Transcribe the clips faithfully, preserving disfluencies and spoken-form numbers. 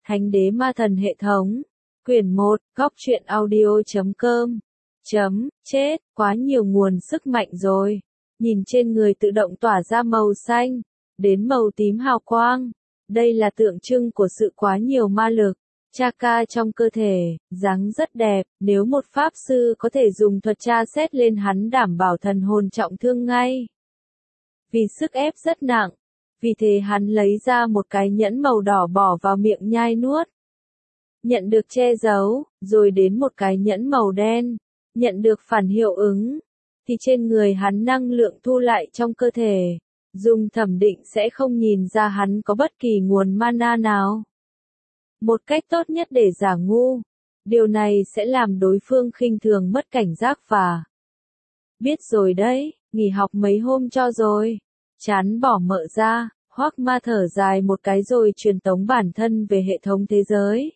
Thánh đế ma thần hệ thống. Quyển một, góc truyện audio chấm com. Chấm, chết, quá nhiều nguồn sức mạnh rồi. Nhìn trên người tự động tỏa ra màu xanh, đến màu tím hào quang. Đây là tượng trưng của sự quá nhiều ma lực. Chakra trong cơ thể, dáng rất đẹp, nếu một pháp sư có thể dùng thuật tra xét lên hắn đảm bảo thần hồn trọng thương ngay. Vì sức ép rất nặng, vì thế hắn lấy ra một cái nhẫn màu đỏ bỏ vào miệng nhai nuốt. Nhận được che giấu, rồi đến một cái nhẫn màu đen, nhận được phản hiệu ứng, thì trên người hắn năng lượng thu lại trong cơ thể. Dùng thẩm định sẽ không nhìn ra hắn có bất kỳ nguồn mana nào. Một cách tốt nhất để giả ngu. Điều này sẽ làm đối phương khinh thường mất cảnh giác và... Biết rồi đấy, nghỉ học mấy hôm cho rồi. Chán bỏ mợ ra, Hoắc Ma thở dài một cái rồi truyền tống bản thân về hệ thống thế giới.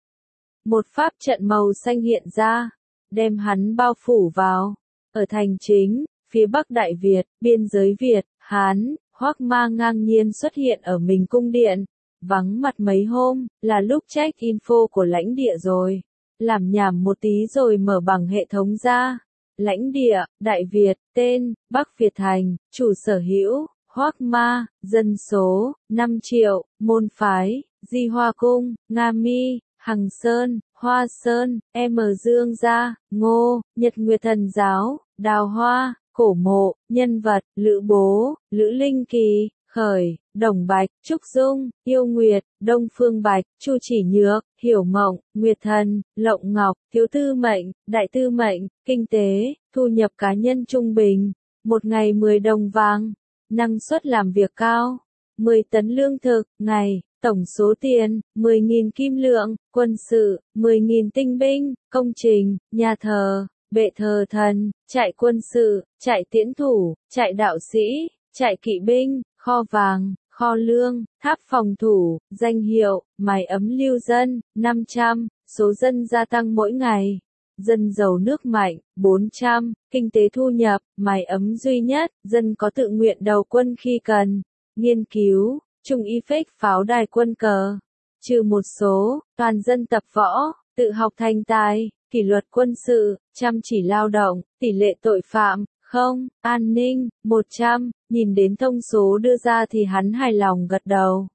Một pháp trận màu xanh hiện ra, đem hắn bao phủ vào. Ở thành chính, phía Bắc Đại Việt, biên giới Việt, Hán, Hoắc Ma ngang nhiên xuất hiện ở mình cung điện. Vắng mặt mấy hôm, là lúc check info của lãnh địa rồi. Làm nhảm một tí rồi mở bằng hệ thống ra. Lãnh địa, Đại Việt, tên, Bắc Việt Thành, chủ sở hữu, Hoắc Ma, dân số, năm triệu, môn phái, Di Hoa Cung, Nga Mi, Hằng Sơn, Hoa Sơn, M Dương Gia, Ngô, Nhật Nguyệt Thần Giáo, Đào Hoa, Cổ Mộ, nhân vật, Lữ Bố, Lữ Linh Kỳ, Khởi, Đồng Bạch, Trúc Dung, Yêu Nguyệt, Đông Phương Bạch, Chu Chỉ Nhược, Hiểu Mộng, Nguyệt Thần, Lộng Ngọc, Thiếu Tư Mệnh, Đại Tư Mệnh, Kinh tế, thu nhập cá nhân trung bình, một ngày mười đồng vàng, năng suất làm việc cao, mười tấn lương thực, ngày, tổng số tiền, mười nghìn kim lượng, quân sự, mười nghìn tinh binh, công trình, nhà thờ, bệ thờ thần, trại quân sự, trại tiễn thủ, trại đạo sĩ, trại kỵ binh, kho vàng, kho lương, tháp phòng thủ, danh hiệu, mái ấm lưu dân, năm trăm, số dân gia tăng mỗi ngày. Dân giàu nước mạnh, bốn trăm, kinh tế thu nhập, mái ấm duy nhất, dân có tự nguyện đầu quân khi cần. Nghiên cứu, trung y phếch pháo đài quân cờ. Trừ một số, toàn dân tập võ, tự học thành tài, kỷ luật quân sự, chăm chỉ lao động, tỷ lệ tội phạm, không, an ninh, một trăm, nhìn đến thông số đưa ra thì hắn hài lòng gật đầu.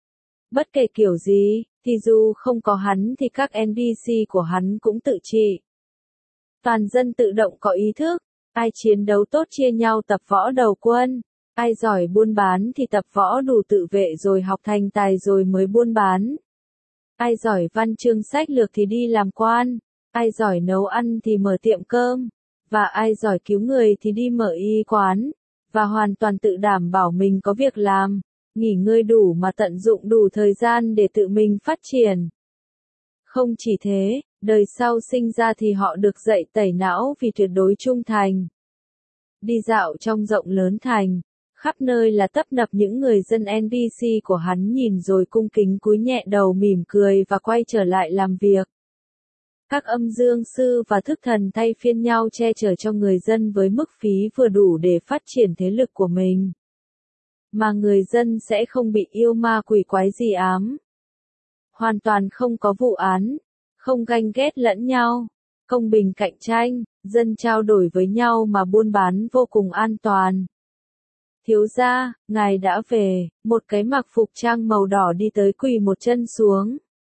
Bất kể kiểu gì, thì dù không có hắn thì các en pê xê của hắn cũng tự trị. Toàn dân tự động có ý thức, ai chiến đấu tốt chia nhau tập võ đầu quân, ai giỏi buôn bán thì tập võ đủ tự vệ rồi học thành tài rồi mới buôn bán. Ai giỏi văn chương sách lược thì đi làm quan, ai giỏi nấu ăn thì mở tiệm cơm, và ai giỏi cứu người thì đi mở y quán, và hoàn toàn tự đảm bảo mình có việc làm, nghỉ ngơi đủ mà tận dụng đủ thời gian để tự mình phát triển. Không chỉ thế, đời sau sinh ra thì họ được dạy tẩy não vì tuyệt đối trung thành. Đi dạo trong rộng lớn thành, khắp nơi là tấp nập những người dân en pê xê của hắn nhìn rồi cung kính cúi nhẹ đầu mỉm cười và quay trở lại làm việc. Các âm dương sư và thức thần thay phiên nhau che chở cho người dân với mức phí vừa đủ để phát triển thế lực của mình. Mà người dân sẽ không bị yêu ma quỷ quái gì ám. Hoàn toàn không có vụ án, không ganh ghét lẫn nhau, công bình cạnh tranh, dân trao đổi với nhau mà buôn bán vô cùng an toàn. Thiếu gia, ngài đã về, một cái mặc phục trang màu đỏ đi tới quỳ một chân xuống.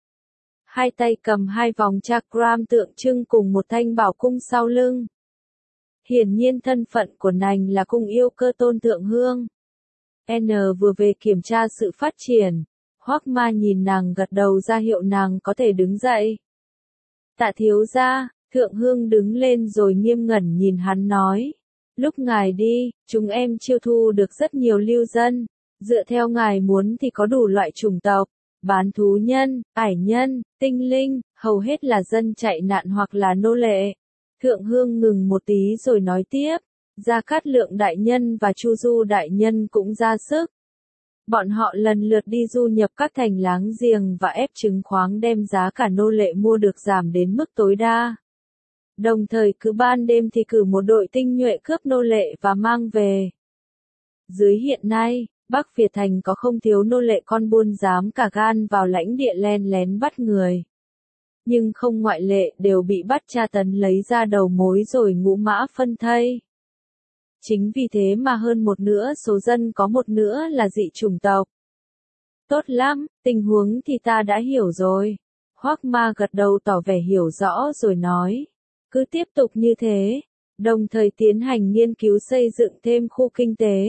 Hai tay cầm hai vòng chakram tượng trưng cùng một thanh bảo cung sau lưng. Hiển nhiên thân phận của nàng là cung yêu cơ tôn thượng hương. N vừa về kiểm tra sự phát triển. Hoắc Ma nhìn nàng gật đầu ra hiệu nàng có thể đứng dậy. Tạ thiếu gia, thượng hương đứng lên rồi nghiêm ngẩn nhìn hắn nói. Lúc ngài đi, chúng em chiêu thu được rất nhiều lưu dân. Dựa theo ngài muốn thì có đủ loại chủng tộc. Bán thú nhân, ải nhân, tinh linh, hầu hết là dân chạy nạn hoặc là nô lệ. Thượng hương ngừng một tí rồi nói tiếp. Gia Cát Lượng đại nhân và Chu Du đại nhân cũng ra sức. Bọn họ lần lượt đi du nhập các thành láng giềng và ép chứng khoán đem giá cả nô lệ mua được giảm đến mức tối đa. Đồng thời cứ ban đêm thì cử một đội tinh nhuệ cướp nô lệ và mang về. Dưới hiện nay, Bắc Việt Thành có không thiếu nô lệ con buôn dám cả gan vào lãnh địa len lén bắt người. Nhưng không ngoại lệ đều bị bắt tra tấn lấy ra đầu mối rồi ngũ mã phân thây. Chính vì thế mà hơn một nửa số dân có một nửa là dị chủng tộc. Tốt lắm, tình huống thì ta đã hiểu rồi. Hoắc Ma gật đầu tỏ vẻ hiểu rõ rồi nói. Cứ tiếp tục như thế, đồng thời tiến hành nghiên cứu xây dựng thêm khu kinh tế.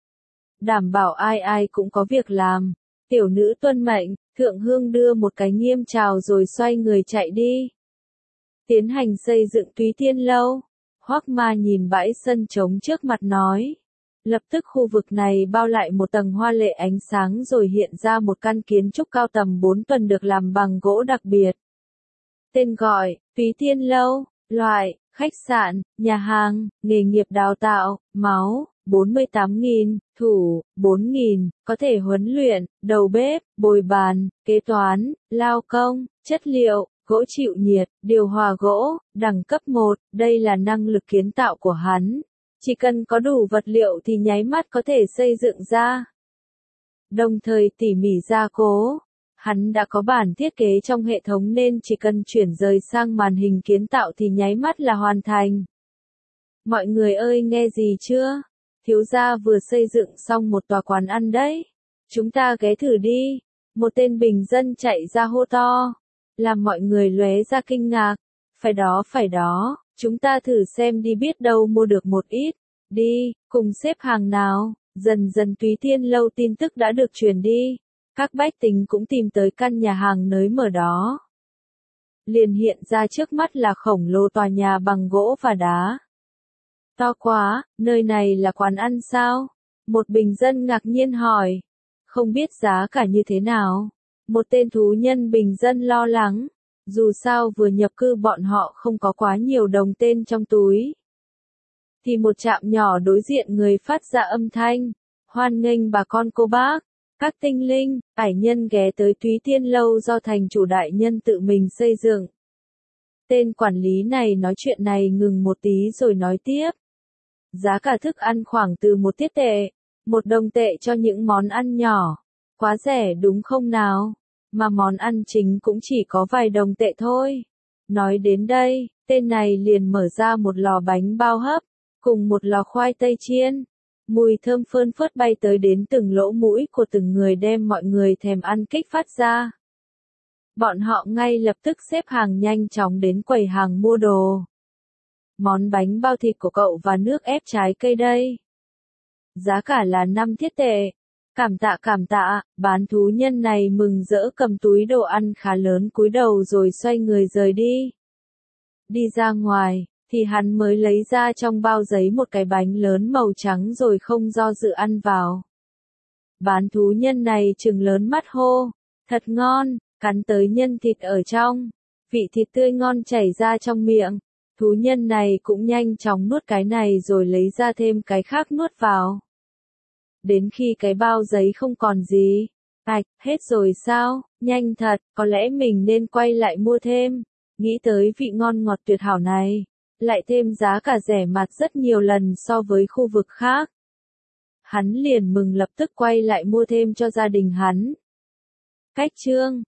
Đảm bảo ai ai cũng có việc làm. Tiểu nữ tuân mệnh, Thượng Hương đưa một cái nghiêm chào rồi xoay người chạy đi. Tiến hành xây dựng Túy Tiên Lâu. Hoắc Ma nhìn bãi sân trống trước mặt nói. Lập tức khu vực này bao lại một tầng hoa lệ ánh sáng rồi hiện ra một căn kiến trúc cao tầm bốn tuần được làm bằng gỗ đặc biệt. Tên gọi, Túy Tiên Lâu, loại, khách sạn, nhà hàng, nghề nghiệp đào tạo, máu, bốn mươi tám nghìn, thủ, bốn nghìn, có thể huấn luyện, đầu bếp, bồi bàn, kế toán, lao công, chất liệu, gỗ chịu nhiệt, điều hòa gỗ, đẳng cấp một, đây là năng lực kiến tạo của hắn. Chỉ cần có đủ vật liệu thì nháy mắt có thể xây dựng ra. Đồng thời tỉ mỉ gia cố. Hắn đã có bản thiết kế trong hệ thống nên chỉ cần chuyển rời sang màn hình kiến tạo thì nháy mắt là hoàn thành. Mọi người ơi nghe gì chưa? Thiếu gia vừa xây dựng xong một tòa quán ăn đấy. Chúng ta ghé thử đi. Một tên bình dân chạy ra hô to. Làm mọi người lóe ra kinh ngạc. Phải đó phải đó, chúng ta thử xem đi biết đâu mua được một ít. Đi, cùng xếp hàng nào. Dần dần Túy Tiên Lâu tin tức đã được truyền đi. Các bách tính cũng tìm tới căn nhà hàng nới mở đó. Liền hiện ra trước mắt là khổng lồ tòa nhà bằng gỗ và đá. To quá, nơi này là quán ăn sao? Một bình dân ngạc nhiên hỏi. Không biết giá cả như thế nào? Một tên thú nhân bình dân lo lắng. Dù sao vừa nhập cư bọn họ không có quá nhiều đồng tên trong túi. Thì một trạm nhỏ đối diện người phát ra âm thanh. Hoan nghênh bà con cô bác. Các tinh linh, ải nhân ghé tới Túy Tiên Lâu do thành chủ đại nhân tự mình xây dựng. Tên quản lý này nói chuyện này ngừng một tí rồi nói tiếp. Giá cả thức ăn khoảng từ một tiết tệ, một đồng tệ cho những món ăn nhỏ. Quá rẻ đúng không nào? Mà món ăn chính cũng chỉ có vài đồng tệ thôi. Nói đến đây, tên này liền mở ra một lò bánh bao hấp, cùng một lò khoai tây chiên. Mùi thơm phơn phớt bay tới đến từng lỗ mũi của từng người đem mọi người thèm ăn kích phát ra. Bọn họ ngay lập tức xếp hàng nhanh chóng đến quầy hàng mua đồ. Món bánh bao thịt của cậu và nước ép trái cây đây. Giá cả là năm thiết tệ. Cảm tạ cảm tạ, bán thú nhân này mừng rỡ cầm túi đồ ăn khá lớn cúi đầu rồi xoay người rời đi. Đi ra ngoài, thì hắn mới lấy ra trong bao giấy một cái bánh lớn màu trắng rồi không do dự ăn vào. Bán thú nhân này trừng lớn mắt hô, thật ngon, cắn tới nhân thịt ở trong, vị thịt tươi ngon chảy ra trong miệng. Thú nhân này cũng nhanh chóng nuốt cái này rồi lấy ra thêm cái khác nuốt vào. Đến khi cái bao giấy không còn gì, ạch, hết rồi sao, nhanh thật, có lẽ mình nên quay lại mua thêm. Nghĩ tới vị ngon ngọt tuyệt hảo này, lại thêm giá cả rẻ mạt rất nhiều lần so với khu vực khác. Hắn liền mừng lập tức quay lại mua thêm cho gia đình hắn. Cách chương